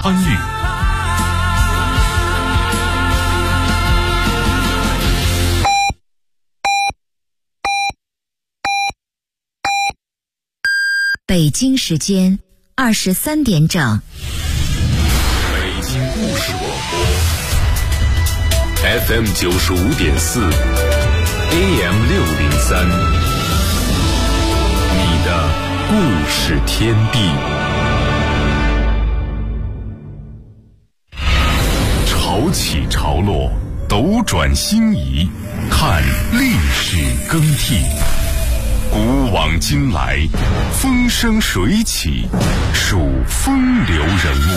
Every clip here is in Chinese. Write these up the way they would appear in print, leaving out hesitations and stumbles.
安律。 北京时间23点整。 北京故事广播 FM 95.4 AM 603，你的故事天地。潮起潮落，斗转星移，看历史更替。古往今来，风生水起，数风流人物。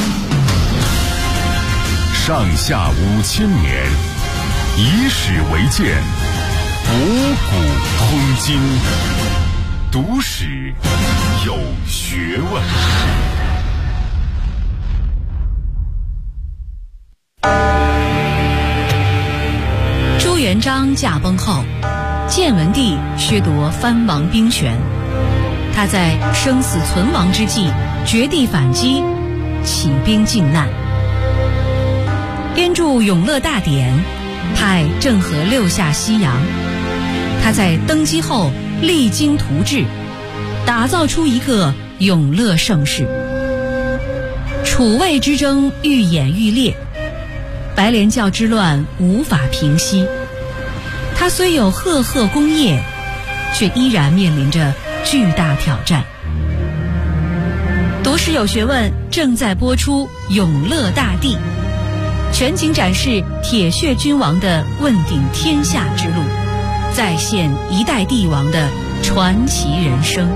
上下5000年，以史为鉴，博古通今，读史有学问。 朱元璋驾崩后，建文帝削夺藩王兵权，他在生死存亡之际绝地反击，起兵靖难，编著《永乐大典》，派郑和6下西洋。他在登基后励精图治，打造出一个永乐盛世。楚魏之争愈演愈烈，白莲教之乱无法平息。他虽有赫赫功业，却依然面临着巨大挑战。读史有学问正在播出《永乐大帝》，全景展示铁血君王的问鼎天下之路，再现一代帝王的传奇人生。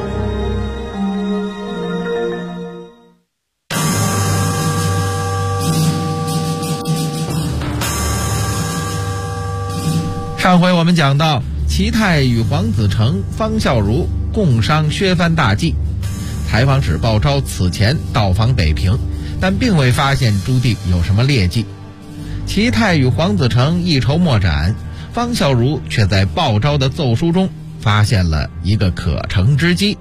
上回我们讲到，齐泰与黄子成、方孝孺共商削藩大计。采访使鲍昭此前到访北平，但并未发现朱棣有什么劣迹。齐泰与黄子成一筹莫展，方孝孺却在鲍昭的奏书中发现了一个可乘之机。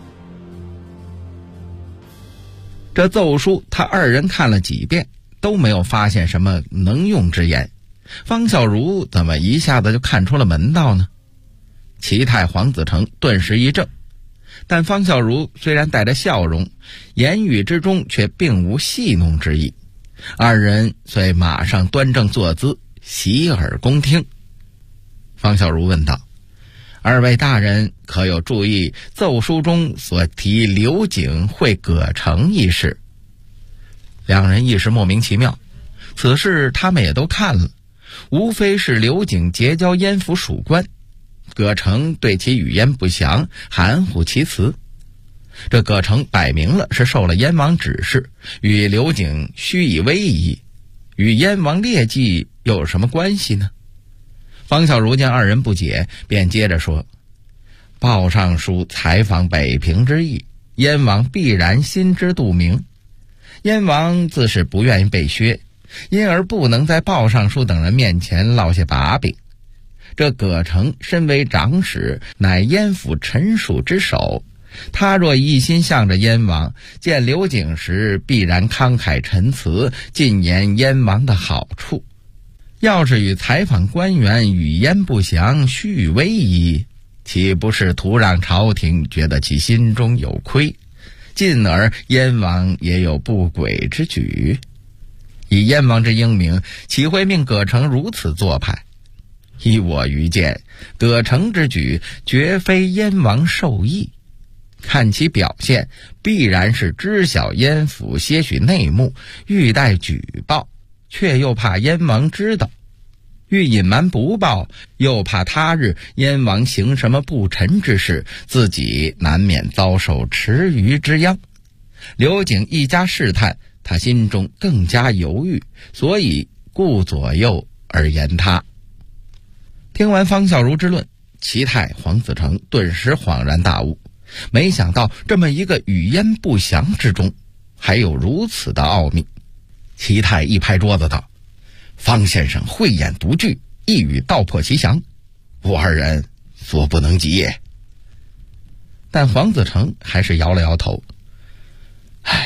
这奏书他二人看了几遍，都没有发现什么能用之言。方孝孺怎么一下子就看出了门道呢？齐泰、黄子成顿时一怔，但方孝孺虽然带着笑容，言语之中却并无戏弄之意。二人遂马上端正坐姿，洗耳恭听。方孝孺问道：“二位大人可有注意奏书中所提刘景会葛城一事？”两人一时莫名其妙，此事他们也都看了，无非是刘景结交燕府属官，葛城对其语焉不详，含糊其辞。这葛城摆明了是受了燕王指示，与刘景虚以威仪，与燕王劣迹又有什么关系呢？方孝孺见二人不解，便接着说：“鲍尚书采访北平之意，燕王必然心知肚明。燕王自是不愿意被削，因而不能在鲍尚书等人面前落下把柄。这葛城身为长史，乃燕府臣属之首，他若一心向着燕王，见刘景时必然慷慨陈词，进言燕王的好处。要是与采访官员语焉不详，虚威仪，岂不是徒让朝廷觉得其心中有亏，进而燕王也有不轨之举？以燕王之英明，岂会命葛城如此做派？依我愚见，葛城之举绝非燕王授意，看其表现，必然是知晓燕府些许内幕，欲待举报，却又怕燕王知道；欲隐瞒不报，又怕他日燕王行什么不臣之事，自己难免遭受池鱼之殃。刘景一加试探，他心中更加犹豫，所以顾左右而言他。听完方孝孺之论，齐泰、黄子成顿时恍然大悟，没想到这么一个语焉不详之中，还有如此的奥秘。齐泰一拍桌子道：“方先生慧眼独具，一语道破其详，我二人所不能及也。”但黄子成还是摇了摇头：“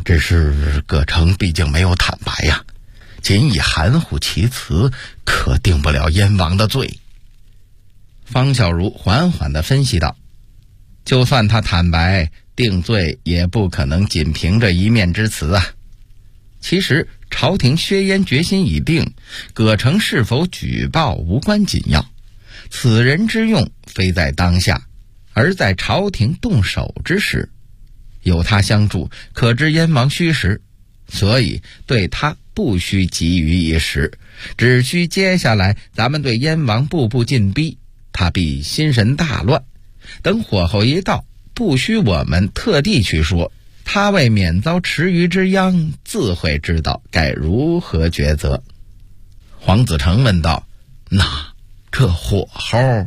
只是葛城毕竟没有坦白呀，仅以含糊其辞，可定不了燕王的罪。方孝孺缓缓地分析道，就算他坦白定罪，也不可能仅凭着一面之词啊。其实朝廷削燕决心已定，葛城是否举报无关紧要，此人之用非在当下，而在朝廷动手之时。有他相助，可知燕王虚实，所以对他不需急于一时，只需接下来咱们对燕王步步进逼，他必心神大乱。等火候一到，不需我们特地去说，他为免遭池鱼之殃，自会知道该如何抉择。黄子成问道，那这火候，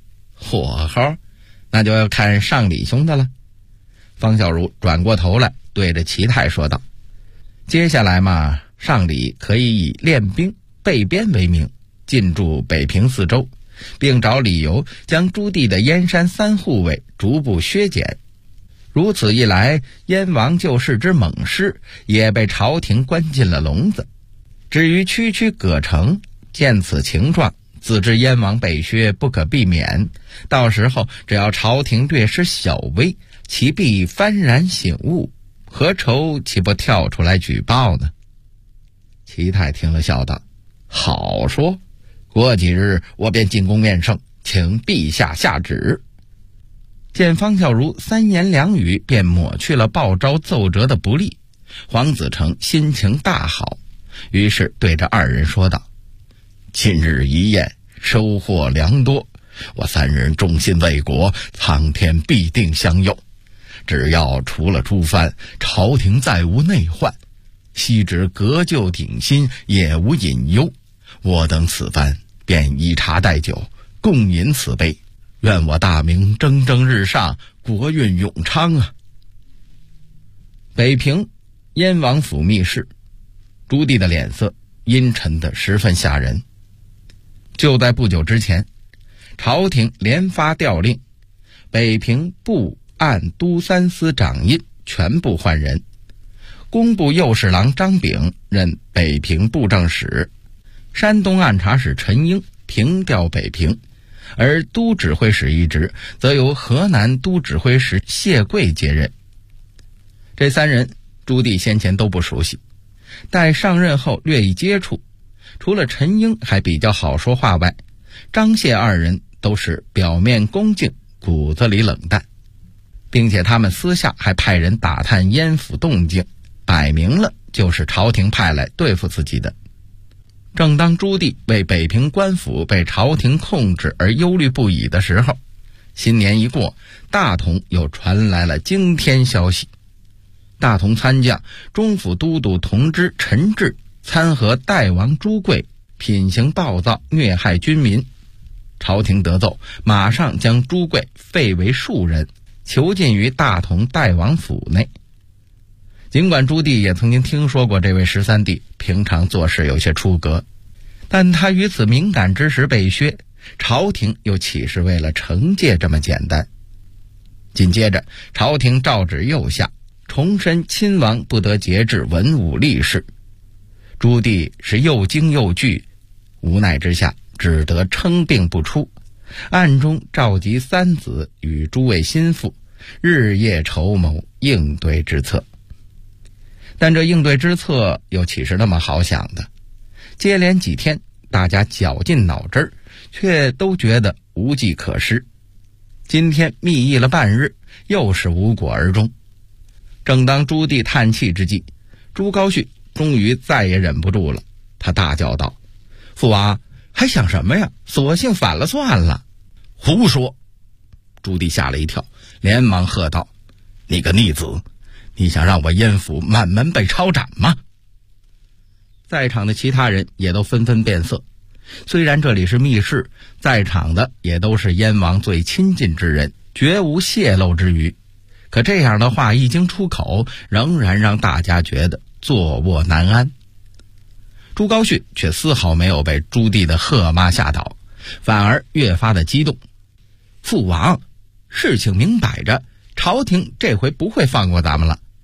那就要看上李兄的了。方孝孺转过头来对着齐泰说道，接下来嘛，上李可以以练兵备边为名，进驻北平四周，并找理由将朱棣的燕山3护卫逐步削减。如此一来，燕王救世之猛士也被朝廷关进了笼子。至于区葛城，见此情状，自知燕王被削不可避免，到时候只要朝廷略施小威，其必幡然醒悟，何愁岂不跳出来举报呢？齐泰听了笑道，好说，过几日我便进宫面圣，请陛下下旨。见方孝孺3言2语便抹去了报招奏折的不利，黄子成心情大好，于是对着2人说道，今日一宴，收获良多，我3人忠心为国，苍天必定相佑。只要除了朱藩，朝廷再无内患，昔之革旧鼎新，也无隐忧。我等此番便以茶代酒，共饮此杯，愿我大明蒸蒸日上，国运永昌啊！北平燕王府密室，朱棣的脸色阴沉得十分吓人。就在不久之前，朝廷连发调令，北平部按都3司掌印全部换人，工部右侍郎张炳任北平布政使，山东按察使陈英平调北平，而都指挥使一职则由河南都指挥使谢贵接任。这3人朱棣先前都不熟悉，待上任后略一接触，除了陈英还比较好说话外，张谢2人都是表面恭敬，骨子里冷淡，并且他们私下还派人打探燕府动静，摆明了就是朝廷派来对付自己的。正当朱棣为北平官府被朝廷控制而忧虑不已的时候，新年一过，大同又传来了惊天消息。大同参将中府都督同知陈志参合代王朱贵品行暴躁，虐害军民。朝廷得奏，马上将朱贵废为庶人，囚禁于大同代王府内。尽管朱棣也曾经听说过这位13弟平常做事有些出格，但他于此敏感之时被削，朝廷又岂是为了惩戒这么简单？紧接着，朝廷诏旨又下，重申亲王不得节制文武力士。朱棣是又惊又惧，无奈之下只得称病不出，暗中召集3子与诸位心腹，日夜筹谋应对之策。但这应对之策又岂是那么好想的？接连几天，大家绞尽脑汁，却都觉得无计可施。今天密议了半日，又是无果而终。正当朱棣叹气之际，朱高煦终于再也忍不住了，他大叫道：“父王，还想什么呀？索性反了算了！”胡说！朱棣吓了一跳，连忙喝道：“你个逆子，你想让我燕府满门被抄斩吗？”在场的其他人也都纷纷变色。虽然这里是密室，在场的也都是燕王最亲近之人，绝无泄露之虞，可这样的话一经出口，仍然让大家觉得坐卧难安。朱高煦却丝毫没有被朱棣的喝骂吓倒，反而越发的激动。父王，事情明摆着，朝廷这回不会放过咱们了。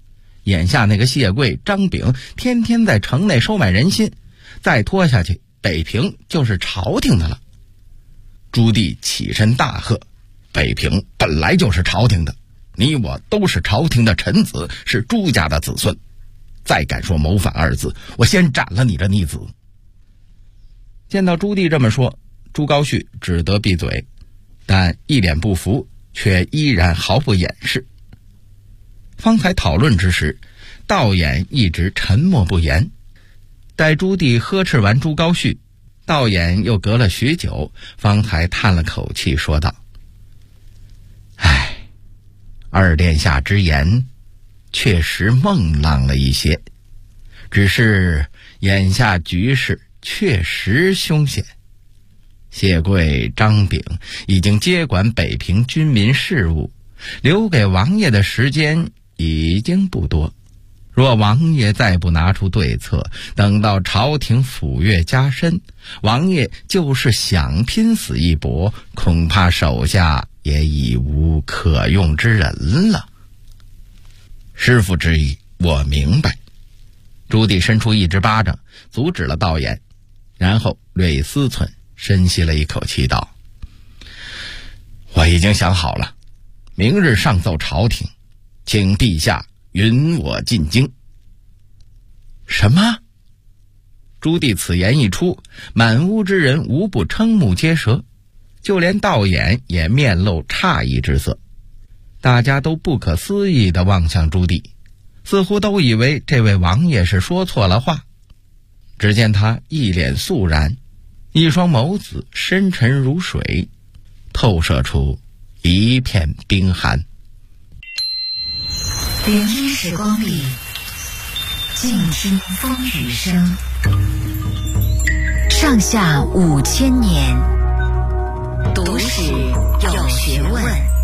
眼下那个谢贵张炳天天在城内收买人心，再拖下去，北平就是朝廷的了。朱棣起身大喝：北平本来就是朝廷的，你我都是朝廷的臣子，是朱家的子孙，再敢说谋反二字，我先斩了你这逆子。见到朱棣这么说，朱高煦只得闭嘴，但一脸不服，却依然毫不掩饰。方才讨论之时，道衍一直沉默不言。待朱棣呵斥完朱高煦，道衍又隔了许久，方才叹了口气说道：唉，二殿下之言确实梦浪了一些，只是眼下局势确实凶险。谢贵张炳已经接管北平军民事务，留给王爷的时间已经不多，若王爷再不拿出对策，等到朝廷抚越加深，王爷就是想拼死一搏，恐怕手下也已无可用之人了。师父之意我明白。朱棣伸出一只巴掌阻止了道衍，然后略一思忖，深吸了一口气道：我已经想好了，明日上奏朝廷，请陛下允我进京。什么？朱棣此言一出，满屋之人无不瞠目结舌，就连道衍也面露诧异之色。大家都不可思议地望向朱棣，似乎都以为这位王爷是说错了话。只见他一脸肃然，一双眸子深沉如水，透射出一片冰寒。 聆听时光里，静听风雨声。上下5000年，读史有学问。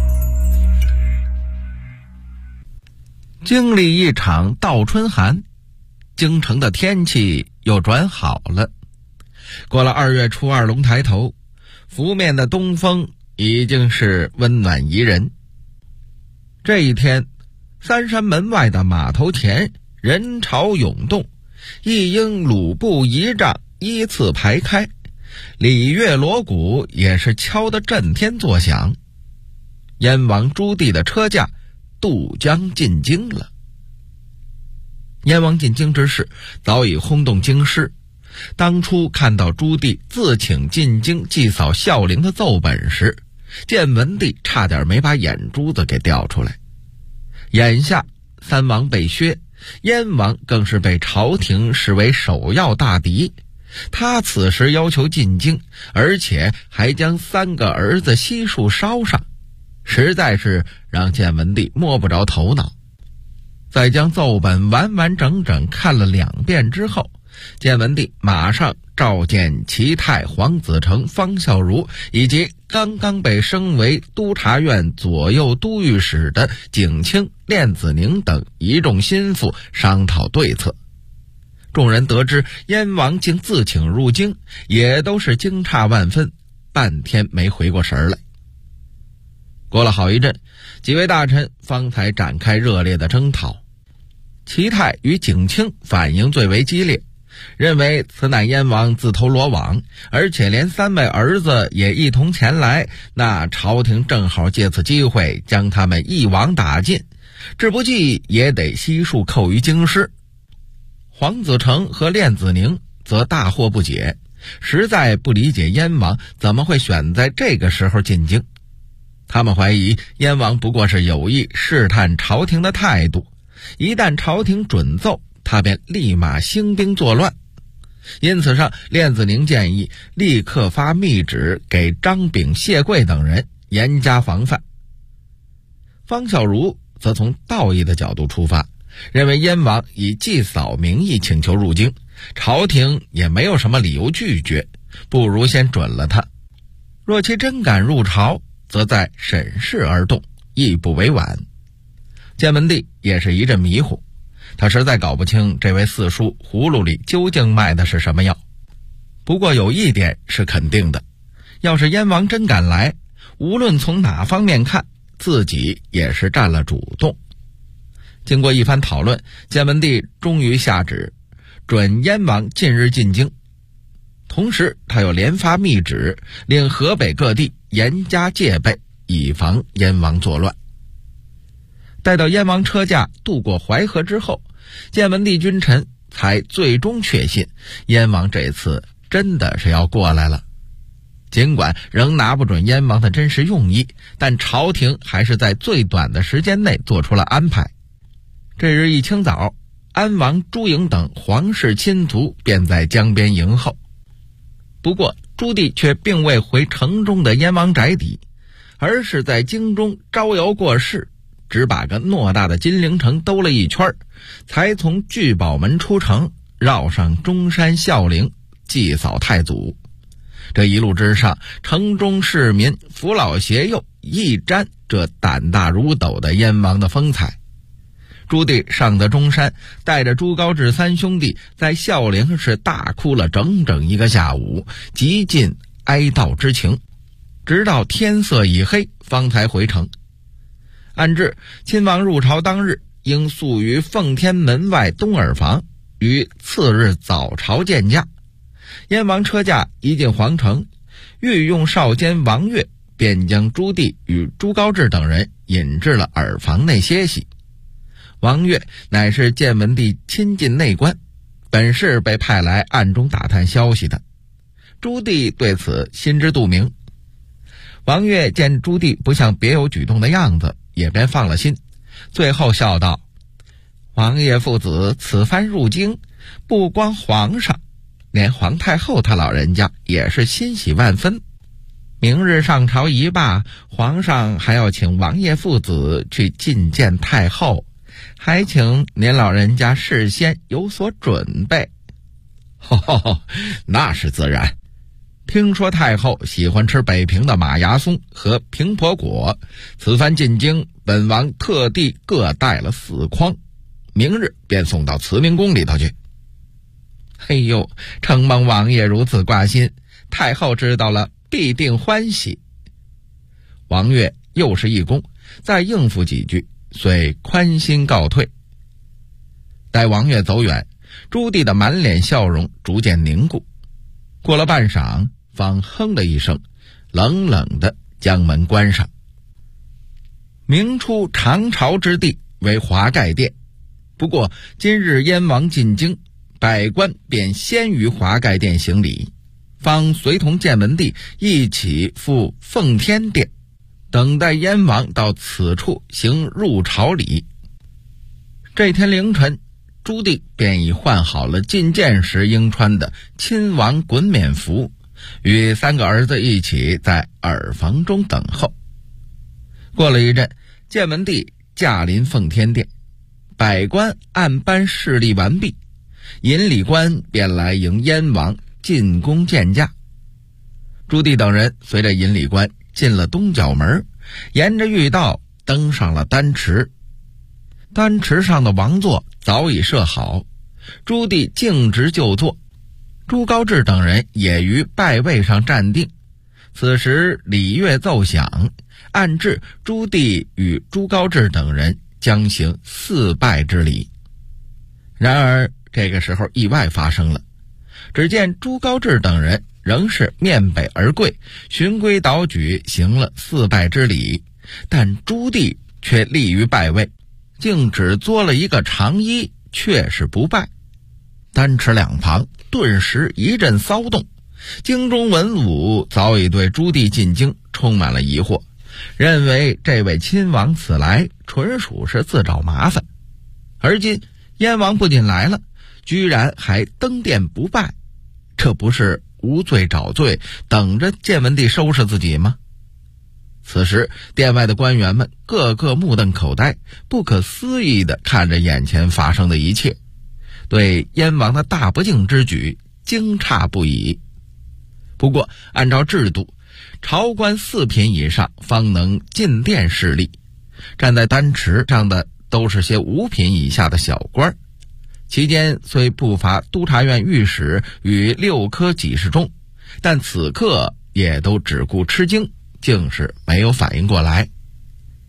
经历一场倒春寒，京城的天气又转好了。过了2月初2龙抬头，拂面的东风已经是温暖宜人。这一天，三山门外的码头前人潮涌动，一应鲁步仪仗依次排开，礼乐锣鼓也是敲得震天作响。燕王朱棣的车驾渡江进京了。燕王进京之事早已轰动京师，当初看到朱棣自请进京祭扫孝陵的奏本时，建文帝差点没把眼珠子给掉出来。眼下三王被削，燕王更是被朝廷视为首要大敌，他此时要求进京，而且还将3个儿子悉数烧上，实在是让建文帝摸不着头脑。在将奏本完完整整看了2遍之后，建文帝马上召见齐泰、黄子成、方孝孺以及刚刚被升为督察院左右都御史的景清、练子宁等一众心腹商讨对策。众人得知燕王竟自请入京，也都是惊诧万分，半天没回过神来。过了好一阵，几位大臣方才展开热烈的征讨。齐泰与景清反应最为激烈，认为此乃燕王自投罗网，而且连3位儿子也一同前来，那朝廷正好借此机会将他们一网打尽，志不济也得悉数扣于京师。黄子成和练子宁则大惑不解，实在不理解燕王怎么会选在这个时候进京。他们怀疑燕王不过是有意试探朝廷的态度，一旦朝廷准奏，他便立马兴兵作乱。因此上，练子宁建议立刻发密旨给张炳、谢贵等人严加防范。方孝孺则从道义的角度出发，认为燕王以祭扫名义请求入京，朝廷也没有什么理由拒绝，不如先准了他。若其真敢入朝，则再审视而动，亦不为晚。建文帝也是一阵迷糊，他实在搞不清这位四叔葫芦里究竟卖的是什么药。不过有一点是肯定的，要是燕王真敢来，无论从哪方面看，自己也是占了主动。 经过一番讨论，建文帝终于下旨准燕王近日进京，同时他又连发密旨，令河北各地严加戒备，以防燕王作乱。待到燕王车驾渡过淮河之后，建文帝君臣才最终确信燕王这次真的是要过来了。尽管仍拿不准燕王的真实用意，但朝廷还是在最短的时间内做出了安排。这日一清早，安王朱颖等皇室亲族便在江边迎候。不过朱棣却并未回城中的燕王宅邸，而是在京中招摇过市，只把个偌大的金陵城兜了一圈，才从聚宝门出城，绕上中山孝陵祭扫太祖。这一路之上，城中市民扶老携幼，一沾这胆大如斗的燕王的风采。朱棣上得中山，带着朱高炽三兄弟在孝陵是大哭了整整一个下午，极尽哀悼之情，直到天色已黑方才回城。按制亲王入朝当日应宿于奉天门外东耳房，于次日早朝见驾。燕王车驾一进皇城，御用少监王悦便将朱棣与朱高炽等人引至了耳房内歇息。王悦乃是建文帝亲近内官，本是被派来暗中打探消息的。朱棣对此心知肚明。王悦见朱棣不像别有举动的样子，也便放了心，最后笑道：王爷父子此番入京，不光皇上，连皇太后他老人家也是欣喜万分。明日上朝一罢，皇上还要请王爷父子去觐见太后，还请您老人家事先有所准备。那是自然。听说太后喜欢吃北平的马牙松和平婆果，此番进京，本王特地各带了4筐，明日便送到慈明宫里头去。哎呦，承蒙王爷如此挂心，太后知道了必定欢喜。王悦又是一躬，再应付几句，遂宽心告退。待王悦走远，朱棣的满脸笑容逐渐凝固，过了半晌，方哼了一声，冷冷地将门关上。明初长朝之地为华盖殿，不过今日燕王进京，百官便先于华盖殿行礼，方随同建文帝一起赴奉天殿，等待燕王到此处行入朝礼。这天凌晨，朱棣便已换好了觐见时应穿的亲王衮冕服，与3个儿子一起在耳房中等候。过了一阵，建文帝驾临奉天殿，百官按班侍立完毕，引礼官便来迎燕王进宫见驾。朱棣等人随着引礼官进了东角门，沿着御道登上了丹池。丹池上的王座早已设好，朱棣径直就坐，朱高炽等人也于拜位上站定。此时礼乐奏响，按制朱棣与朱高炽等人将行4拜之礼。然而这个时候意外发生了，只见朱高炽等人仍是面北而跪，循规蹈矩行了4拜之礼，但朱棣却立于拜位，竟只作了一个长揖，却是不拜。丹池两旁顿时一阵骚动，京中文武早已对朱棣进京充满了疑惑，认为这位亲王此来纯属是自找麻烦。而今燕王不仅来了，居然还登殿不拜，这不是无罪找罪，等着建文帝收拾自己吗？此时殿外的官员们个个目瞪口呆，不可思议地看着眼前发生的一切，对燕王的大不敬之举惊诧不已。不过按照制度，朝官4品以上方能进殿侍立，站在丹池上的都是些5品以下的小官，其间虽不乏督察院御史与6科给事中，但此刻也都只顾吃惊，竟是没有反应过来。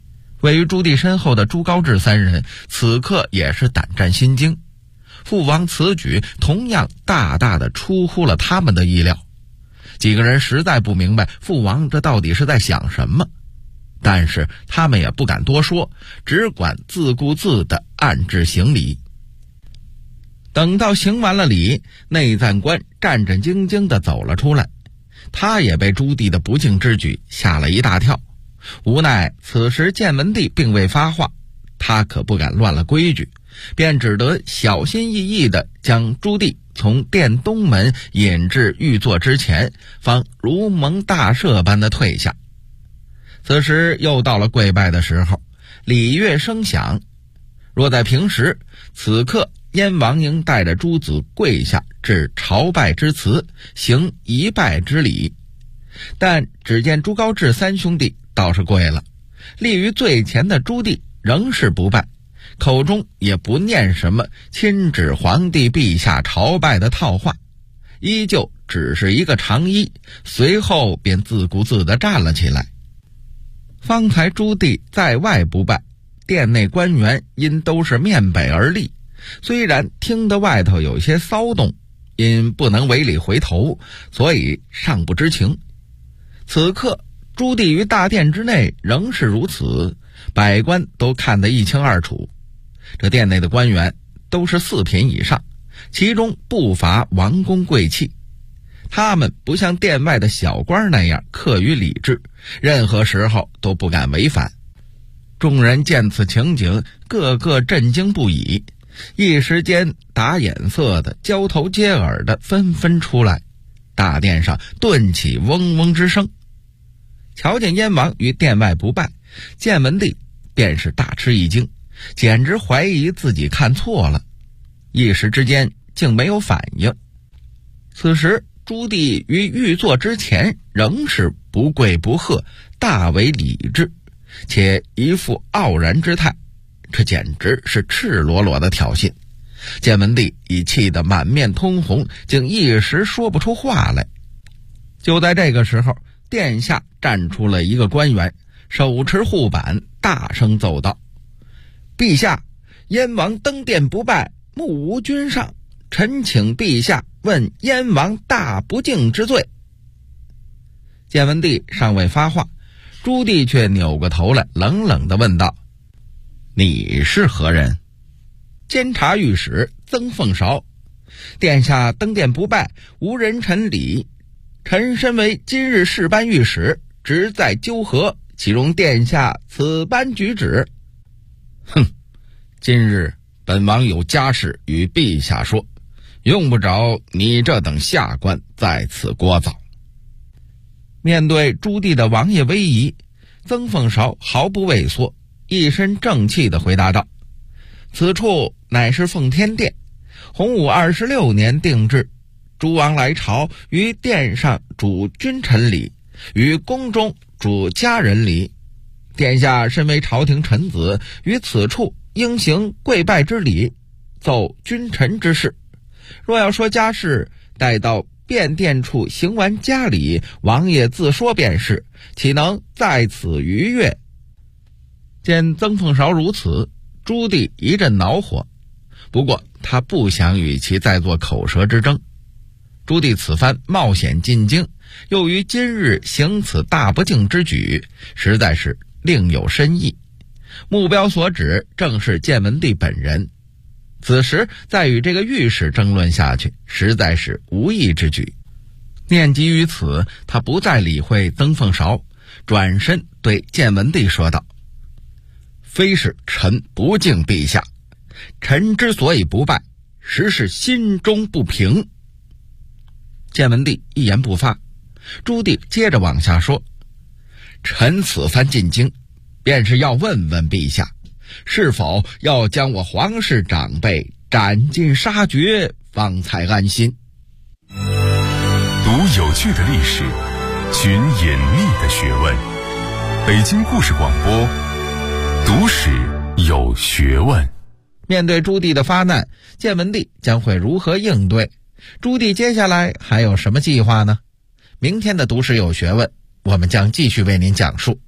位于朱棣身后的朱高炽三人此刻也是胆战心惊，父王此举同样大大的出乎了他们的意料。几个人实在不明白父王这到底是在想什么，但是他们也不敢多说，只管自顾自地按制行礼。等到行完了礼，内赞官战战兢兢地走了出来，他也被朱棣的不敬之举吓了一大跳。无奈此时建文帝并未发话，他可不敢乱了规矩，便只得小心翼翼地将朱棣从殿东门引至御座之前，方如蒙大赦般的退下。此时又到了跪拜的时候，礼乐声响。若在平时，此刻燕王应带着诸子跪下致朝拜之辞，行一拜之礼。但只见朱高炽三兄弟倒是跪了，立于最前的朱棣仍是不拜，口中也不念什么亲旨皇帝陛下朝拜的套话，依旧只是一个长揖，随后便自顾自地站了起来。方才朱棣在外不拜，殿内官员因都是面北而立，虽然听得外头有些骚动，因不能违礼回头，所以尚不知情。此刻朱棣于大殿之内仍是如此，百官都看得一清二楚。这殿内的官员都是4品以上，其中不乏王公贵戚，他们不像殿外的小官那样刻于礼制，任何时候都不敢违反。众人见此情景，个个震惊不已，一时间打眼色的交头接耳的纷纷出来，大殿上顿起嗡嗡之声。瞧见燕王于殿外不拜，建文帝便是大吃一惊，简直怀疑自己看错了，一时之间竟没有反应。此时朱棣于御座之前仍是不跪不喝，大为礼制，且一副傲然之态，这简直是赤裸裸的挑衅。建文帝已气得满面通红，竟一时说不出话来。就在这个时候，殿下站出了一个官员，手持护板，大声奏道：“陛下，燕王登殿不拜，目无君上，臣请陛下问燕王大不敬之罪。”建文帝尚未发话，朱棣却扭过头来，冷冷地问道：“你是何人？”监察御史曾凤韶：“殿下登殿不拜，无人臣礼。臣身为今日事班御史，职在纠合，岂容殿下此般举止？”“哼，今日本王有家事与陛下说，用不着你这等下官在此聒噪。”面对朱棣的王爷威仪，曾凤韶毫不畏缩，一身正气地回答道：“此处乃是奉天殿，洪武26年定制，诸王来朝于殿上主君臣礼，于宫中主家人礼。殿下身为朝廷臣子，于此处应行跪拜之礼，奏君臣之事。若要说家事，待到便殿处行完家礼，王爷自说便是，岂能在此逾越？”见曾凤韶如此，朱棣一阵恼火，不过他不想与其再做口舌之争。朱棣此番冒险进京，又于今日行此大不敬之举，实在是另有深意，目标所指正是建文帝本人。此时再与这个御史争论下去，实在是无益之举。念及于此，他不再理会曾凤韶，转身对建文帝说道：“非是臣不敬陛下，臣之所以不拜，实是心中不平。”建文帝一言不发，朱棣接着往下说：“臣此番进京，便是要问问陛下，是否要将我皇室长辈斩尽杀绝，方才安心。” 读有趣的历史，寻隐秘的学问。北京故事广播，读史有学问。 面对朱棣的发难，建文帝将会如何应对？朱棣接下来还有什么计划呢？明天的读史有学问，我们将继续为您讲述。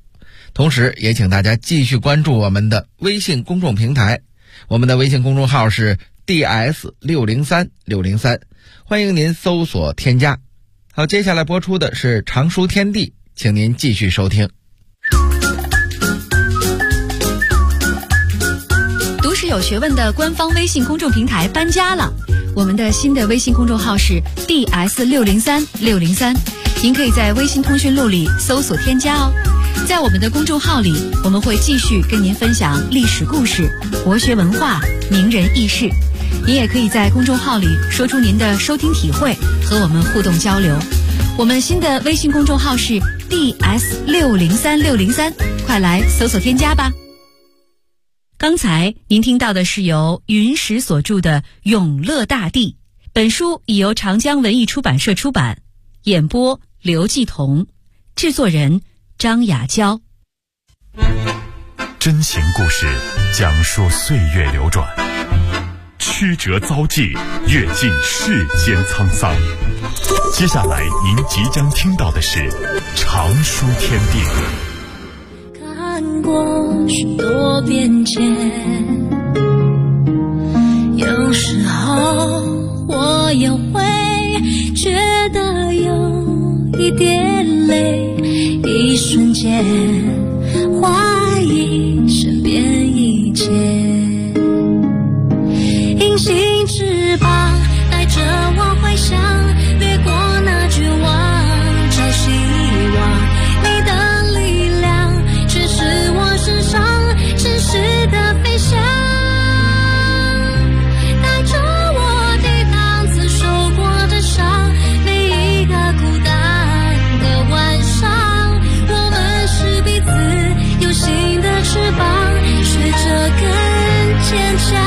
同时也请大家继续关注我们的微信公众平台，我们的微信公众号是 DS603603，欢迎您搜索添加。好，接下来播出的是常书天地，请您继续收听。 读史有学问的官方微信公众平台搬家了，我们的新的微信公众号是 DS603603，您可以在微信通讯录里搜索添加哦。在我们的公众号里，我们会继续跟您分享历史故事、国学文化、名人轶事。您也可以在公众号里说出您的收听体会，和我们互动交流。我们新的微信公众号是 DS603603，快来搜索添加吧。刚才您听到的是由云石所著的《永乐大帝》，本书已由长江文艺出版社出版，演播刘继彤，制作人张雅娇。 真情故事讲述岁月流转，曲折遭际，阅尽世间沧桑。接下来您即将听到的是常书天地。 看过许多变迁，有时候我也会觉得有一点累，一瞬间怀疑身边一切。隐形翅膀带着我回想，掠过那绝望，找希望。你的力量却是我身上真实的飞翔，带着我抵挡曾受过的伤，每一个孤单的晚上，我们是彼此有新的翅膀，学着更坚强。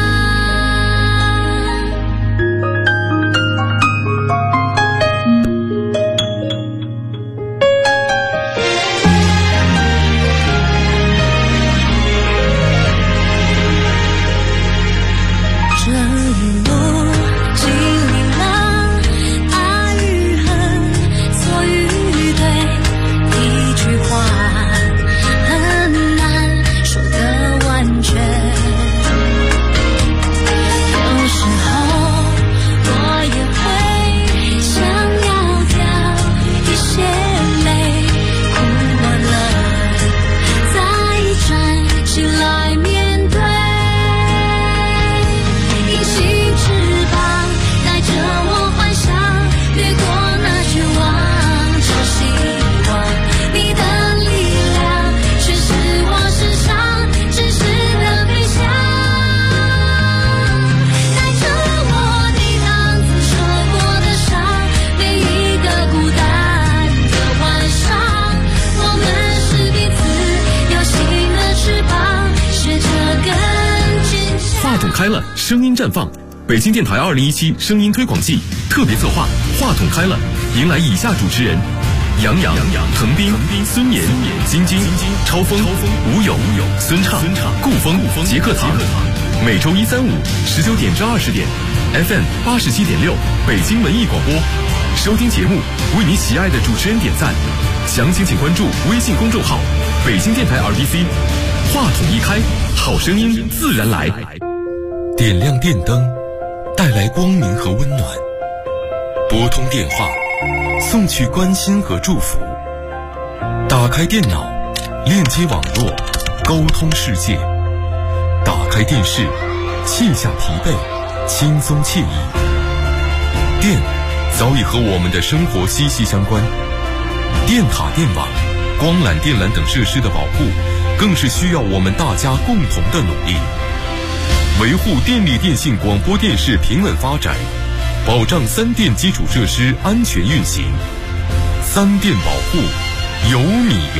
开了，声音绽放。北京电台2017声音推广季特别策划，话筒开了，迎来以下主持人：杨洋、滕斌、孙岩、晶晶、超风、吴勇、孙畅、顾风、杰克堂。每周1、3、5 19点至20点 ，FM 87.6北京文艺广播。收听节目，为你喜爱的主持人点赞。详情请关注微信公众号“北京电台 RTC”。话筒一开，好声音自然来。 点亮电灯，带来光明和温暖；拨通电话，送去关心和祝福；打开电脑，链接网络，沟通世界；打开电视，卸下疲惫，轻松惬意。电早已和我们的生活息息相关，电塔、电网、光缆、电缆等设施的保护，更是需要我们大家共同的努力。维护电力电信广播电视平稳发展，保障3电基础设施安全运行。3电保护，有你有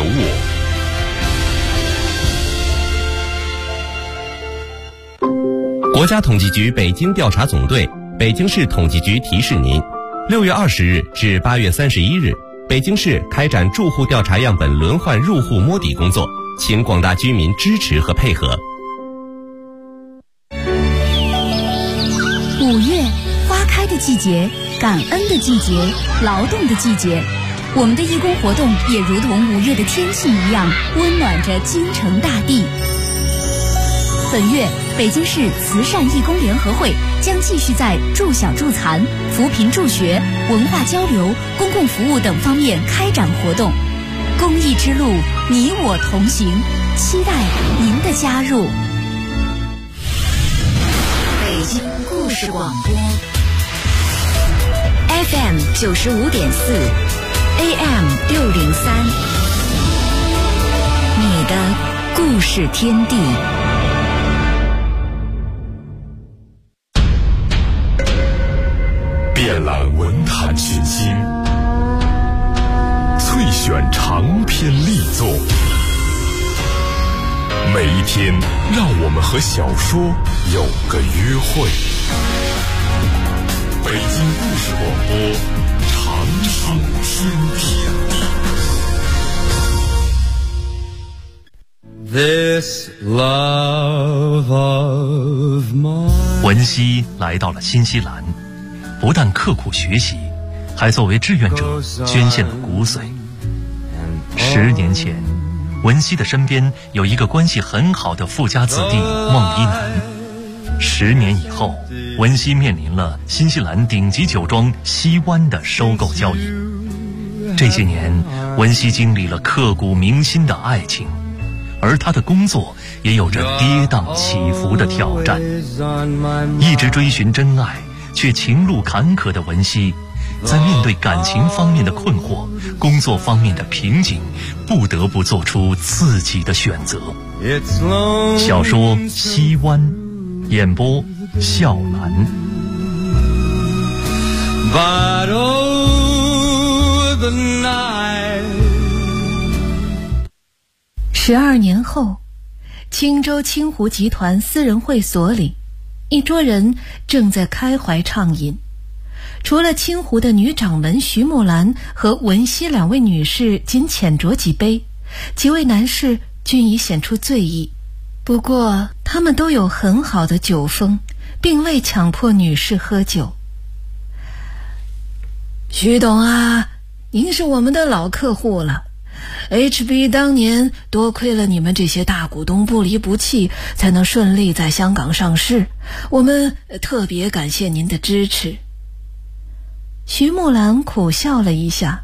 我。国家统计局北京调查总队、北京市统计局提示您：6月20日至8月31日，北京市开展住户调查样本轮换入户摸底工作，请广大居民支持和配合。 5月，花开的季节，感恩的季节，劳动的季节。 我们的义工活动也如同5月的天气一样，温暖着京城大地。本月，北京市慈善义工联合会将继续在助小助残、扶贫助学、文化交流、公共服务等方面开展活动。公益之路，你我同行，期待您的加入。 北京故事广播 FM 95.4 AM 603，你的故事天地。 遍览文坛群星，萃选长篇力作。每一天，让我们和小说有个约会。北京故事广播，长寿天地。 This love of mine。 文熙来到了新西兰，不但刻苦学习，还作为志愿者捐献了骨髓。10年前，文熙的身边有一个关系很好的富家子弟孟一楠。10年以后，文熙面临了新西兰顶级酒庄西湾的收购交易。这些年，文熙经历了刻骨铭心的爱情，而他的工作也有着跌宕起伏的挑战。一直追寻真爱却情路坎坷的文熙，在面对感情方面的困惑、工作方面的瓶颈，不得不做出自己的选择。小说《西湾》，演播笑兰。 But oh, the night。 12年后，青州青湖集团私人会所里，一桌人正在开怀畅饮。除了青湖的女掌门徐木兰和文熙2位女士仅浅酌几杯，几位男士均已显出醉意。不过他们都有很好的酒风，并未强迫女士喝酒。徐董啊，您是我们的老客户了。HB 当年多亏了你们这些大股东不离不弃，才能顺利在香港上市，我们特别感谢您的支持。徐木兰苦笑了一下。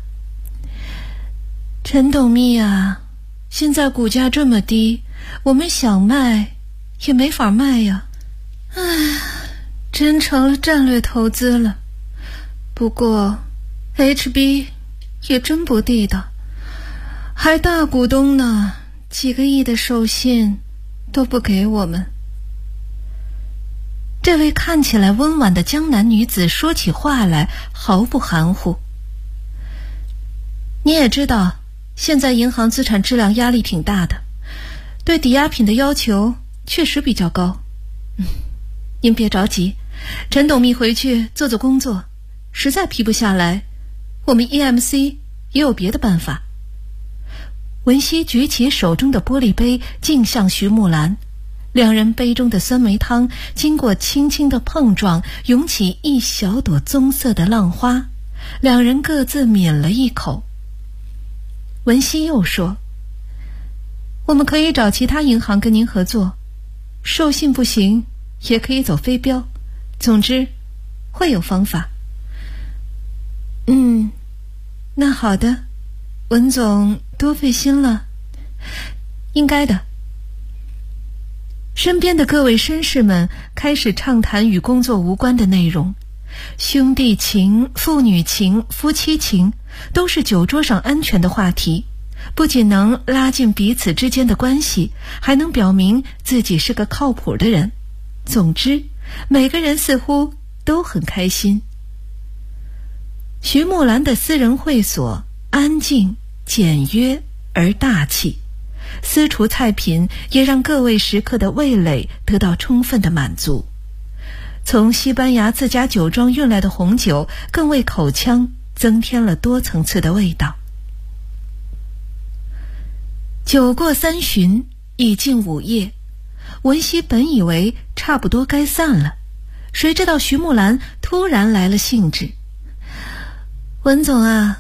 陈董秘啊，现在股价这么低，我们想卖也没法卖呀。唉，真成了战略投资了。不过 HB 也真不地道，还大股东呢，几个亿的授信都不给我们。这位看起来温婉的江南女子说起话来毫不含糊。你也知道，现在银行资产质量压力挺大的，对抵押品的要求确实比较高。您别着急，陈董秘回去做做工作，实在批不下来，我们 EMC 也有别的办法。文熙举起手中的玻璃杯，径向徐木兰。2人杯中的酸梅汤经过轻轻的碰撞，涌起一小朵棕色的浪花。2人各自抿了一口。文熙又说：“我们可以找其他银行跟您合作，授信不行，也可以走非标。总之，会有方法。”那好的，文总多费心了。应该的。身边的各位绅士们开始畅谈与工作无关的内容，兄弟情、父女情、夫妻情，都是酒桌上安全的话题，不仅能拉近彼此之间的关系，还能表明自己是个靠谱的人。总之，每个人似乎都很开心。徐木兰的私人会所安静、简约而大气，私厨菜品也让各位食客的味蕾得到充分的满足。从西班牙自家酒庄运来的红酒更为口腔增添了多层次的味道。酒过3巡，已近午夜，文熙本以为差不多该散了，谁知道徐木兰突然来了兴致。文总啊，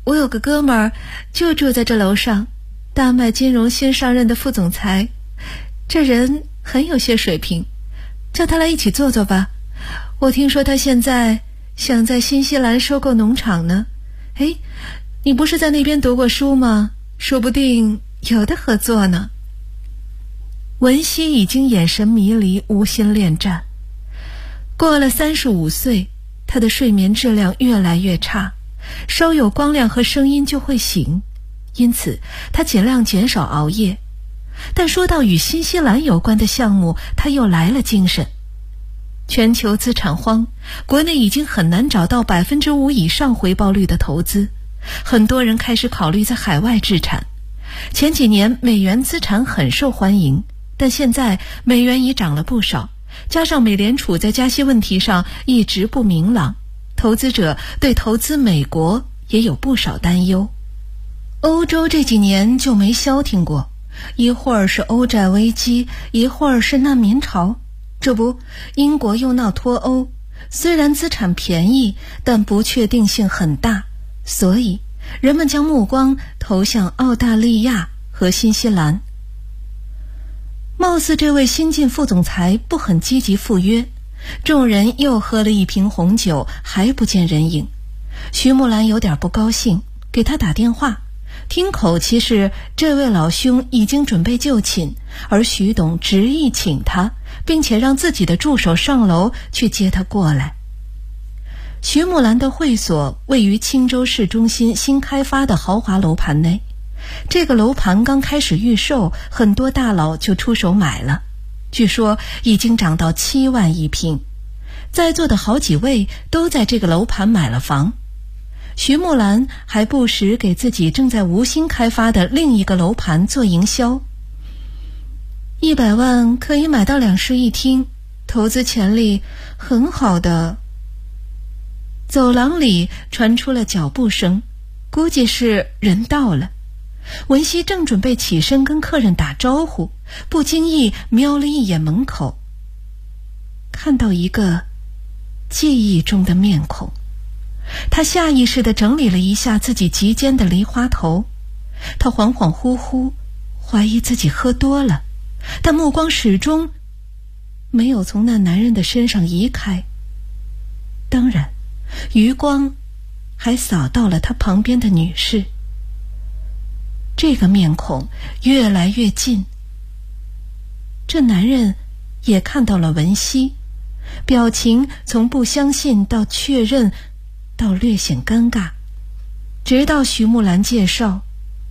我有个哥们儿就住在这楼上，大麦金融新上任的副总裁，这人很有些水平，叫他来一起坐坐吧。我听说他现在想在新西兰收购农场呢。哎，你不是在那边读过书吗？说不定有的合作呢。文熙已经眼神迷离，无心恋战。过了35岁，他的睡眠质量越来越差，稍有光亮和声音就会醒，因此他尽量减少熬夜。但说到与新西兰有关的项目，他又来了精神。全球资产荒，国内已经很难找到5%以上回报率的投资，很多人开始考虑在海外置产。前几年美元资产很受欢迎，但现在美元已涨了不少，加上美联储在加息问题上一直不明朗，投资者对投资美国也有不少担忧。欧洲这几年就没消停过，一会儿是欧债危机，一会儿是难民潮，这不，英国又闹脱欧，虽然资产便宜，但不确定性很大，所以人们将目光投向澳大利亚和新西兰。貌似这位新晋副总裁不很积极赴约，众人又喝了一瓶红酒，还不见人影。徐木兰有点不高兴，给他打电话，听口气是这位老兄已经准备就寝，而徐董执意请他，并且让自己的助手上楼去接他过来。徐木兰的会所位于青州市中心新开发的豪华楼盘内，这个楼盘刚开始预售，很多大佬就出手买了，据说已经涨到7万一平。在座的好几位都在这个楼盘买了房。徐木兰还不时给自己正在无心开发的另一个楼盘做营销。100万可以买到2室1厅，投资潜力很好的。走廊里传出了脚步声，估计是人到了。文熙正准备起身跟客人打招呼，不经意瞄了一眼门口，看到一个记忆中的面孔。他下意识地整理了一下自己及肩的梨花头，他恍恍惚惚怀疑自己喝多了，但目光始终没有从那男人的身上移开。当然，余光还扫到了他旁边的女士。这个面孔越来越近，这男人也看到了文熙，表情从不相信到确认，到略显尴尬，直到徐木兰介绍：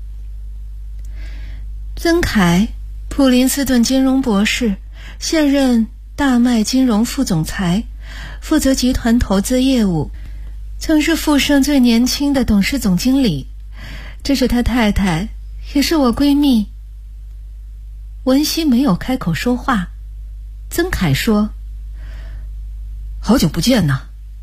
曾凯，普林斯顿金融博士，现任大麦金融副总裁，负责集团投资业务，曾是富盛最年轻的董事总经理。这是他太太，也是我闺蜜。文熙没有开口说话。曾凯说：好久不见呐。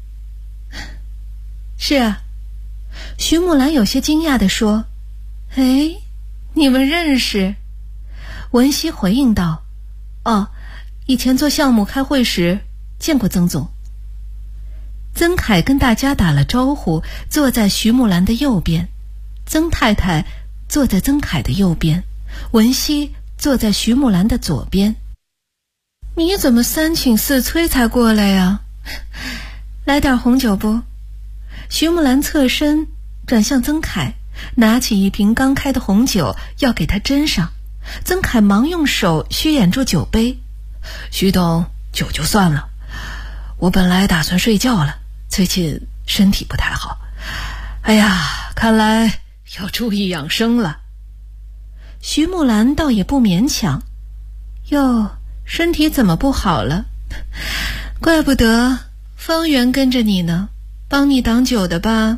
是啊。徐木兰有些惊讶地说：哎，你们认识？文熙回应道：哦，以前做项目开会时见过曾总。曾凯跟大家打了招呼，坐在徐木兰的右边，曾太太坐在曾凯的右边，文熙坐在徐木兰的左边。你怎么3请4催才过来呀？来点红酒不？徐木兰侧身转向曾凯，拿起一瓶刚开的红酒要给他斟上。曾凯忙用手虚掩住酒杯。徐董，酒就算了，我本来打算睡觉了，最近身体不太好。哎呀，看来要注意养生了。徐木兰倒也不勉强。哟，身体怎么不好了？怪不得方圆跟着你呢，帮你挡酒的吧？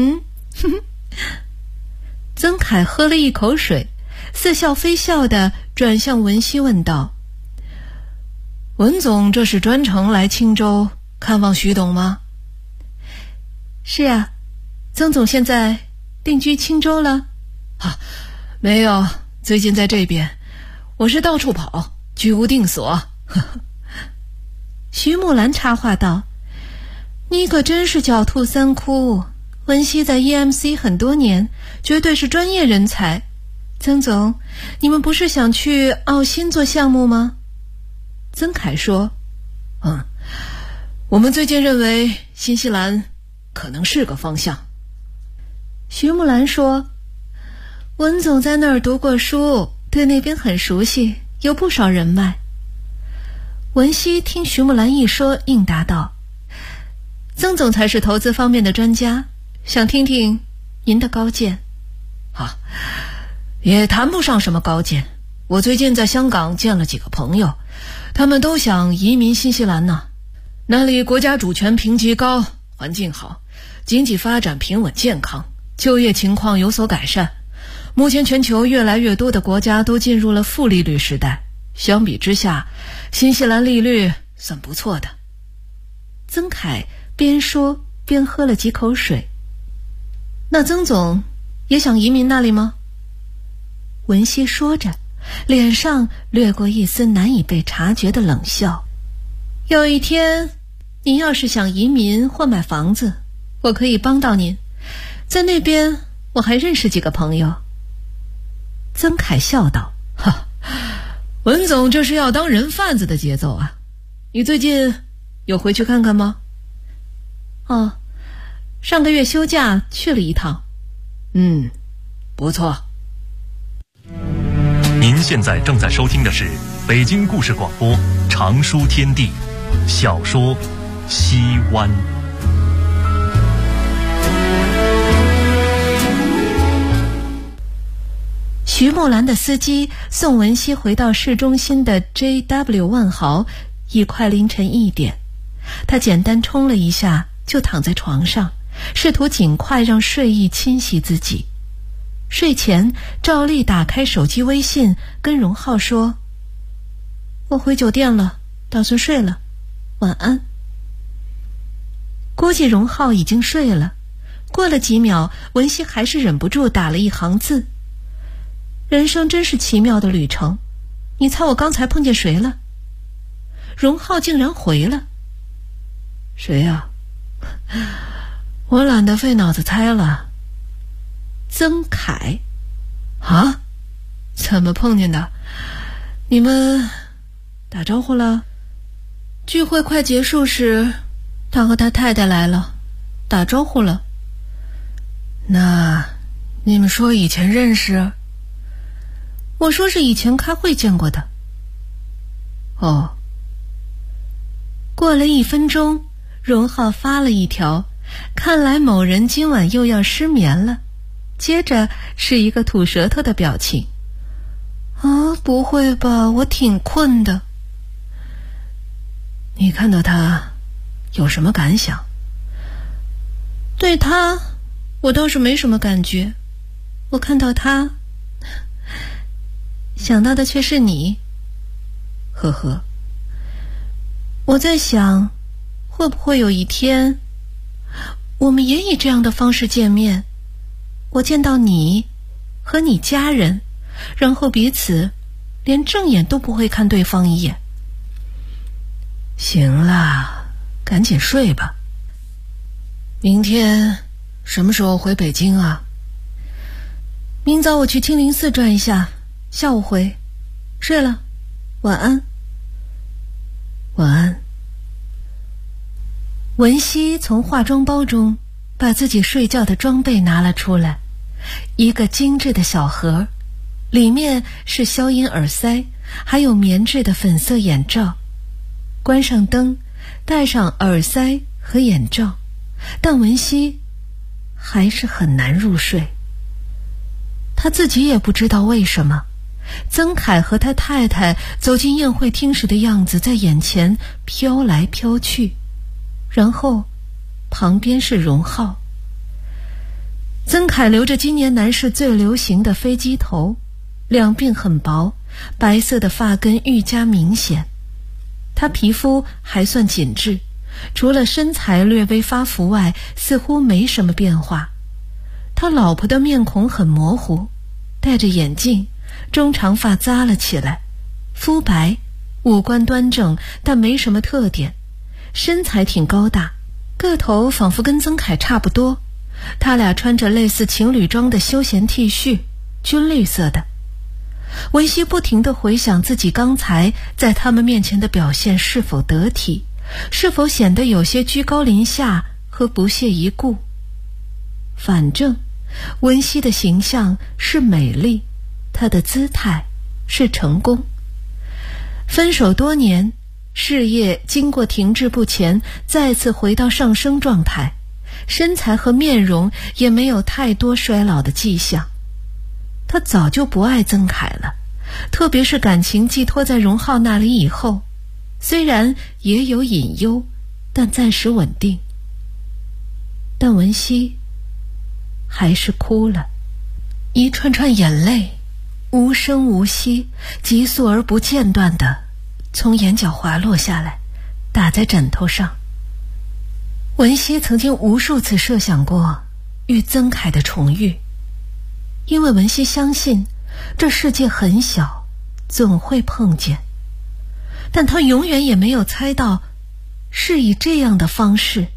曾凯喝了一口水，似笑非笑地转向文熙问道：文总这是专程来青州看望徐董吗？是啊。曾总现在定居青州了？没有，最近在这边，我是到处跑，居无定所。徐木兰插话道：你可真是狡兔3窟， 文熙在 EMC 很多年，绝对是专业人才。曾总，你们不是想去澳新做项目吗？曾凯说， 我们最近认为新西兰可能是个方向。 徐木兰说，文总在那儿读过书，对那边很熟悉，有不少人脉。文熙听徐木兰一说，应答道，曾总才是投资方面的专家，想听听您的高见。 也谈不上什么高见，我最近在香港见了几个朋友，他们都想移民新西兰呢。那里国家主权评级高，环境好，经济发展平稳健康，就业情况有所改善。目前全球越来越多的国家都进入了负利率时代，相比之下，新西兰利率算不错的。 曾凯边说边喝了几口水。那曾总也想移民那里吗？文熙说着，脸上掠过一丝难以被察觉的冷笑。有一天，您要是想移民或买房子，我可以帮到您。在那边，我还认识几个朋友。曾凯笑道： 文总这是要当人贩子的节奏啊！你最近有回去看看吗？ 上个月休假去了一趟。 不错。 您现在正在收听的是北京故事广播长书天地小说《西湾》。 徐木兰的司机送文熙回到市中心的 JW 万豪，已快凌晨1点。他简单冲了一下，就躺在床上，试图尽快让睡意侵袭自己。睡前照例打开手机微信，跟荣浩说：我回酒店了，打算睡了，晚安。估计荣浩已经睡了。过了几秒，文熙还是忍不住打了一行字：人生真是奇妙的旅程，你猜我刚才碰见谁了？荣浩竟然回了： 谁呀？我懒得费脑子猜了。 曾凯。 怎么碰见的？你们打招呼了？ 聚会快结束时，他和他太太来了，打招呼了。 那你们说以前认识？ 我说是以前开会见过的。过了1分钟，荣浩发了一条：看来某人今晚又要失眠了。接着是一个吐舌头的表情。不会吧，我挺困的。 你看到他有什么感想？ 对他，我倒是没什么感觉。我看到他，想到的却是你。 呵呵。 我在想，会不会有一天，我们也以这样的方式见面？我见到你和你家人，然后彼此连正眼都不会看对方一眼。 行了，赶紧睡吧。明天什么时候回北京啊？ 明早我去清灵寺转一下，下午回。睡了，晚安。 晚安。 文熙从化妆包中把自己睡觉的装备拿了出来，一个精致的小盒，里面是消音耳塞，还有棉质的粉色眼罩。关上灯，戴上耳塞和眼罩，但文熙还是很难入睡。他自己也不知道为什么，曾凯和他太太走进宴会厅时的样子在眼前飘来飘去，然后旁边是荣浩。曾凯留着今年男士最流行的飞机头，两鬓很薄，白色的发根愈加明显。他皮肤还算紧致，除了身材略微发福外，似乎没什么变化。他老婆的面孔很模糊，戴着眼镜，中长发扎了起来，肤白，五官端正，但没什么特点。身材挺高大，个头仿佛跟曾凯差不多， 他俩穿着类似情侣装的休闲 T 恤，军绿色的。文熙不停地回想自己刚才在他们面前的表现是否得体，是否显得有些居高临下和不屑一顾。反正文熙的形象是美丽，她的姿态是成功。分手多年，事业经过停滞不前，再次回到上升状态，身材和面容也没有太多衰老的迹象。他早就不爱曾凯了，特别是感情寄托在荣浩那里以后，虽然也有隐忧，但暂时稳定。但文熙还是哭了，一串串眼泪无声无息，急速而不间断地从眼角滑落下来，打在枕头上。文熙曾经无数次设想过与曾凯的重遇，因为文熙相信这世界很小，总会碰见，但他永远也没有猜到是以这样的方式。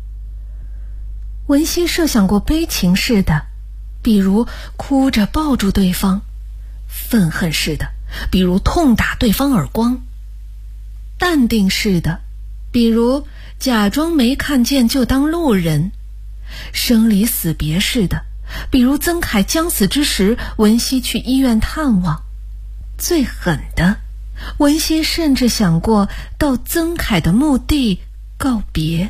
文熙设想过悲情式的，比如哭着抱住对方；愤恨式的，比如痛打对方耳光；淡定式的，比如假装没看见就当路人；生离死别式的，比如曾凯将死之时，文熙去医院探望；最狠的，文熙甚至想过到曾凯的墓地告别。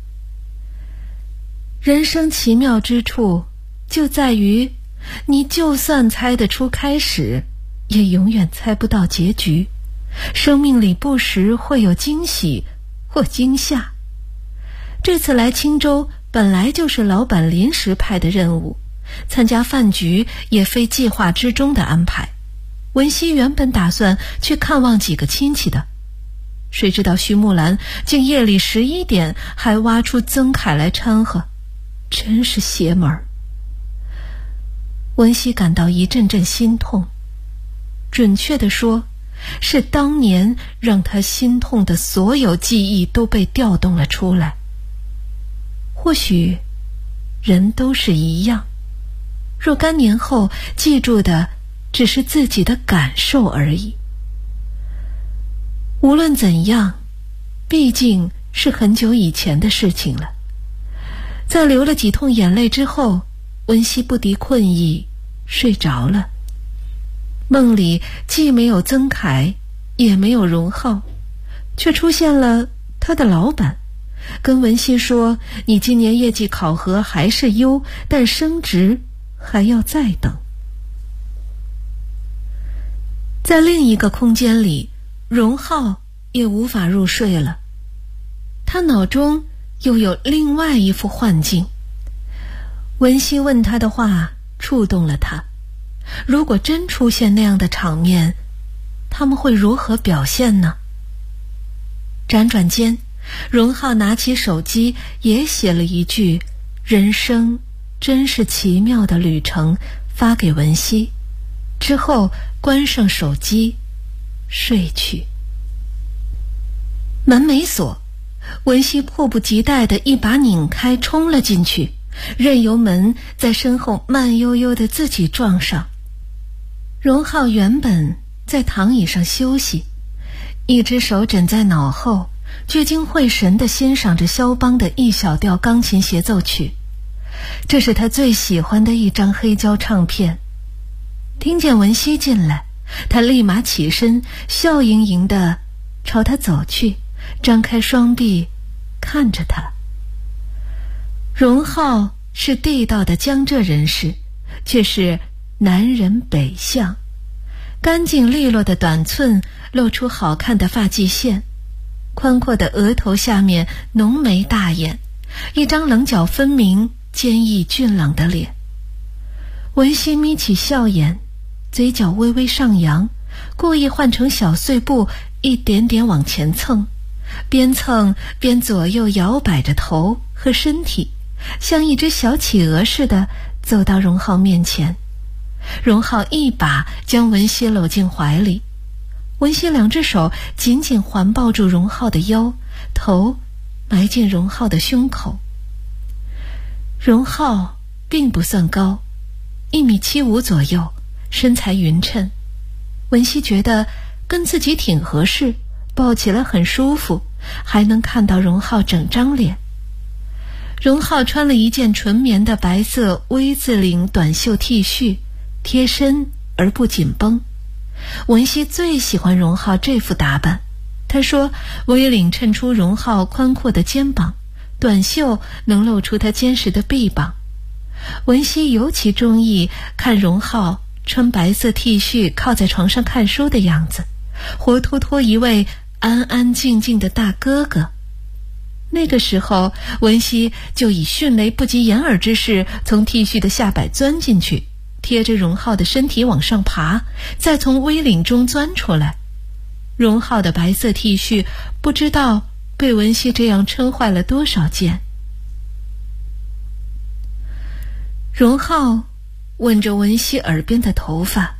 人生奇妙之处就在于，你就算猜得出开始，也永远猜不到结局。生命里不时会有惊喜或惊吓。这次来青州本来就是老板临时派的任务，参加饭局也非计划之中的安排。文熙原本打算去看望几个亲戚的，谁知道徐木兰竟夜里11点还挖出曾凯来掺和，真是邪门儿。文熙感到一阵阵心痛，准确地说，是当年让他心痛的所有记忆都被调动了出来。或许人都是一样，若干年后记住的只是自己的感受而已。无论怎样，毕竟是很久以前的事情了。在流了几通眼泪之后，文熙不敌困意，睡着了。梦里既没有曾凯，也没有荣浩，却出现了他的老板，跟文熙说，你今年业绩考核还是优，但升职还要再等。在另一个空间里，荣浩也无法入睡了，他脑中又有另外一幅幻境。文熙问他的话触动了他，如果真出现那样的场面，他们会如何表现呢？辗转间，荣浩拿起手机也写了一句人生真是奇妙的旅程发给文熙，之后关上手机睡去。门没锁，文熙迫不及待地一把拧开，冲了进去，任由门在身后慢悠悠地自己撞上。荣浩原本在躺椅上休息，一只手枕在脑后，聚精会神地欣赏着肖邦的E小调钢琴协奏曲，这是他最喜欢的一张黑胶唱片。听见文熙进来，他立马起身，笑盈盈地朝他走去，张开双臂看着他。荣浩是地道的江浙人士，却是南人北向，干净利落的短寸露出好看的发际线，宽阔的额头下面浓眉大眼，一张棱角分明、坚毅俊朗的脸。文熙眯起笑眼，嘴角微微上扬，故意换成小碎步，一点点往前蹭，边蹭边左右摇摆着头和身体，像一只小企鹅似的走到荣浩面前。荣浩一把将文熙搂进怀里，文熙两只手紧紧环抱住荣浩的腰，头埋进荣浩的胸口。 荣浩并不算高，1.75米左右，身材匀称。文熙觉得跟自己挺合适，抱起来很舒服，还能看到荣浩整张脸。荣浩穿了一件纯棉的白色 V 字领短袖 T 恤，贴身而不紧绷。文熙最喜欢荣浩这副打扮，他说 V 领衬出荣浩宽阔的肩膀，短袖能露出他坚实的臂膀。文熙尤其中意看荣浩穿白色 T 恤靠在床上看书的样子，活脱脱一位安安静静的大哥哥。那个时候，文熙就以迅雷不及掩耳之势从 T 恤的下摆钻进去，贴着荣浩的身体往上爬，再从 V 领中钻出来。荣浩的白色 T 恤不知道被文熙这样撑坏了多少件。荣浩吻着文熙耳边的头发，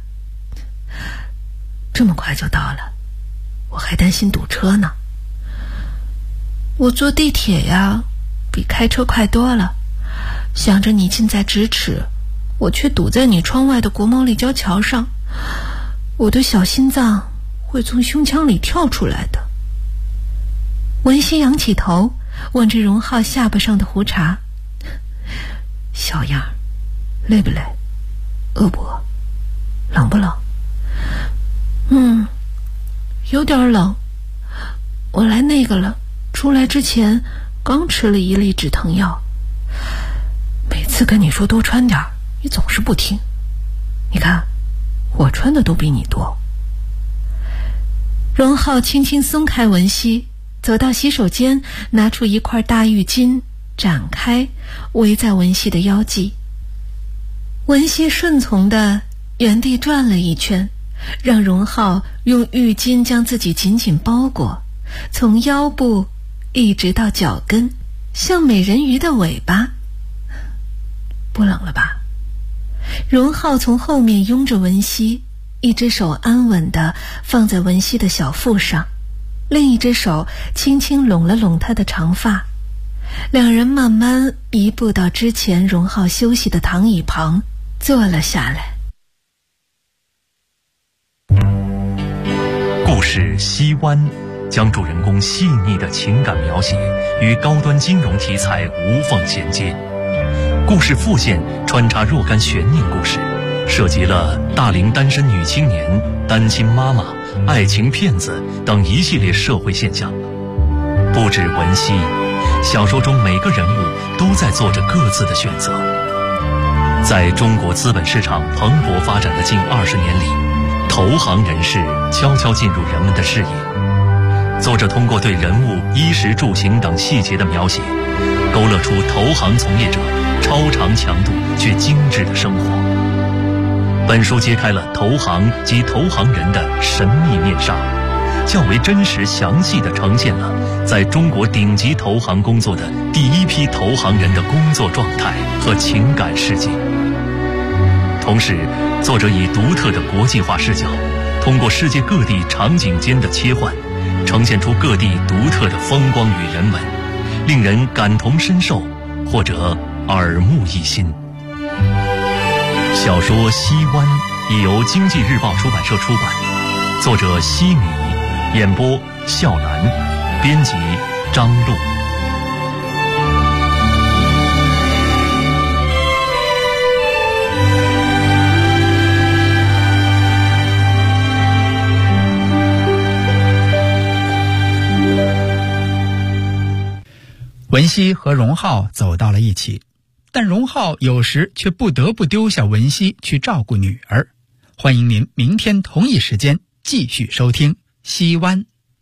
这么快就到了，我还担心堵车呢。我坐地铁呀，比开车快多了，想着你近在咫尺，我却堵在你窗外的国贸立交桥上，我的小心脏会从胸腔里跳出来的。文熙仰起头，吻着荣浩下巴上的胡茬，小样，累不累？饿不饿？冷不冷？有点冷，我来那个了，出来之前刚吃了1粒止疼药。每次跟你说多穿点，你总是不听。你看，我穿的都比你多。荣浩轻轻松开文熙，走到洗手间，拿出一块大浴巾，展开围在文熙的腰际。文熙顺从地原地转了一圈，让荣浩用浴巾将自己紧紧包裹，从腰部一直到脚跟，像美人鱼的尾巴。不冷了吧？荣浩从后面拥着文熙，一只手安稳地放在文熙的小腹上，另一只手轻轻拢了拢她的长发。两人慢慢移步到之前荣浩休息的躺椅旁，坐了下来。 故事《西湾》将主人公细腻的情感描写与高端金融题材无缝衔接。故事副线穿插若干悬念故事，涉及了大龄单身女青年、单亲妈妈、爱情骗子等一系列社会现象。不止文熙，小说中每个人物都在做着各自的选择。在中国资本市场蓬勃发展的近20年里，投行人士悄悄进入人们的视野。作者通过对人物衣食住行等细节的描写，勾勒出投行从业者超长强度却精致的生活。本书揭开了投行及投行人的神秘面纱，较为真实详细地呈现了在中国顶级投行工作的第一批投行人的工作状态和情感世界。同时，作者以独特的国际化视角，通过世界各地场景间的切换，呈现出各地独特的风光与人文，令人感同身受或者耳目一新。小说《西湾》已由经济日报出版社出版，作者西米，演播笑兰，编辑张璐。 文熙和荣浩走到了一起，但荣浩有时却不得不丢下文熙去照顾女儿。欢迎您明天同一时间继续收听《西湾》。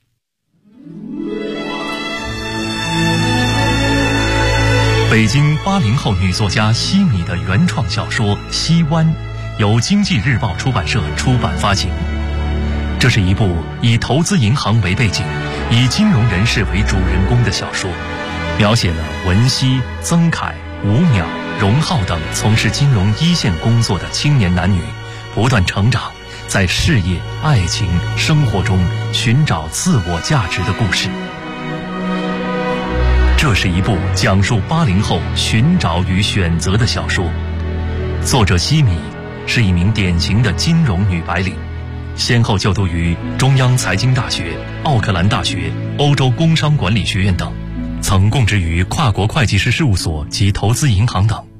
北京80后女作家西米的原创小说《西湾》由经济日报出版社出版发行。这是一部以投资银行为背景，以金融人士为主人公的小说，描写了文熙、曾凯、吴淼、荣浩等从事金融一线工作的青年男女不断成长，在事业、爱情、生活中寻找自我价值的故事。 这是一部讲述80后寻找与选择的小说。作者西米是一名典型的金融女白领，先后就读于中央财经大学、奥克兰大学、欧洲工商管理学院等，曾供职于跨国会计师事务所及投资银行等。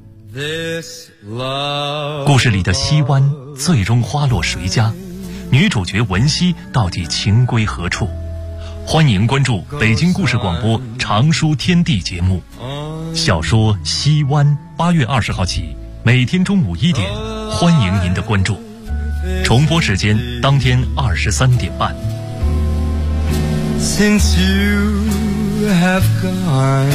故事里的西湾最终花落谁家？女主角文熙到底情归何处？欢迎关注北京故事广播长书天地节目。小说《西湾》8月20号起，每天中午1点，欢迎您的关注。重播时间当天23点半。 Since you have gone，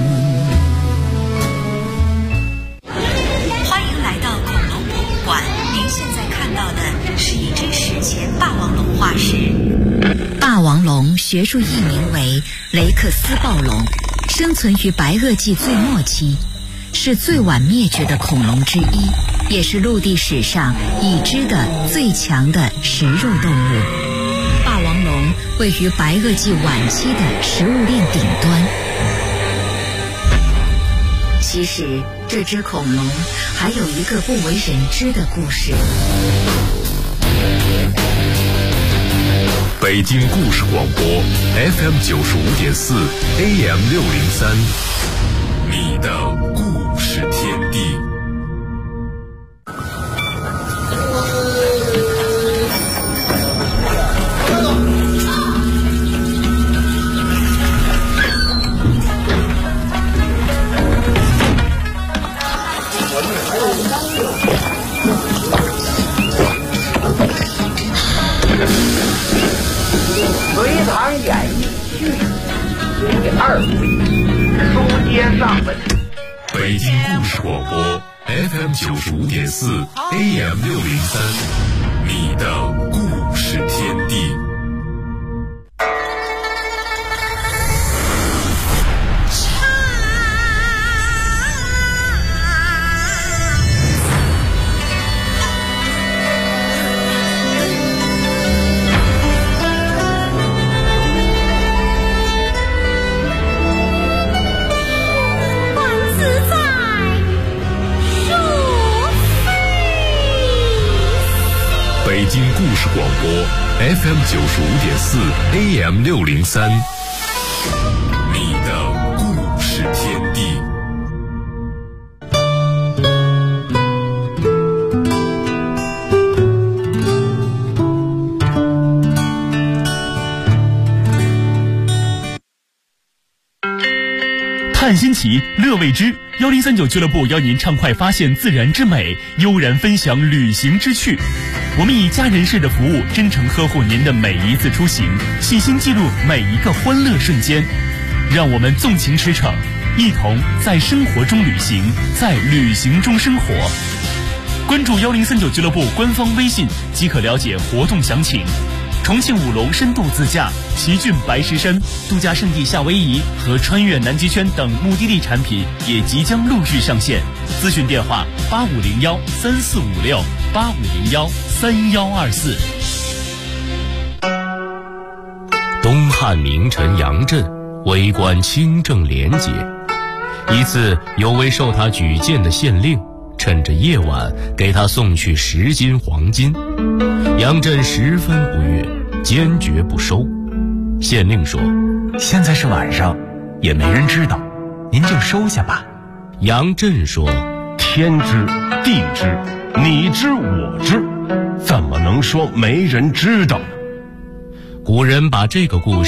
欢迎来到恐龙博物馆。您现在看到的是一只史前霸王龙化石。霸王龙学术译名为雷克斯暴龙，生存于白垩纪最末期，是最晚灭绝的恐龙之一，也是陆地史上已知的最强的食肉动物。霸王龙位于白垩纪晚期的食物链顶端。其实这只恐龙还有一个不为人知的故事。 北京故事广播 FM 95.4 AM 603，你的故事天地。 隋唐演义序第2回，书接上文。 北京故事广播 FM 95.4 AM 603，你的故事天地。北京故事广播 FM 95.4 AM 603，你的故事天地。 探新奇，乐未知，1039俱乐部邀您畅快发现自然之美，悠然分享旅行之趣。我们以家人式的服务，真诚呵护您的每一次出行，细心记录每一个欢乐瞬间。让我们纵情驰骋，一同在生活中旅行，在旅行中生活。关注1039俱乐部官方微信即可了解活动详情。重庆武隆深度自驾，奇骏白石山度假胜地夏威夷和穿越南极圈等目的地产品也即将陆续上线。咨询电话85013456 85013124。 东汉名臣杨震为官清正廉洁，一次有位受他举荐的县令趁着夜晚给他送去10斤黄金，杨震十分不悦，坚决不收。县令说：“ 现在是晚上，也没人知道，您就收下吧。” 杨震说：“ 天知地知，你知我知，怎么能说没人知道呢？” 古人把这个故事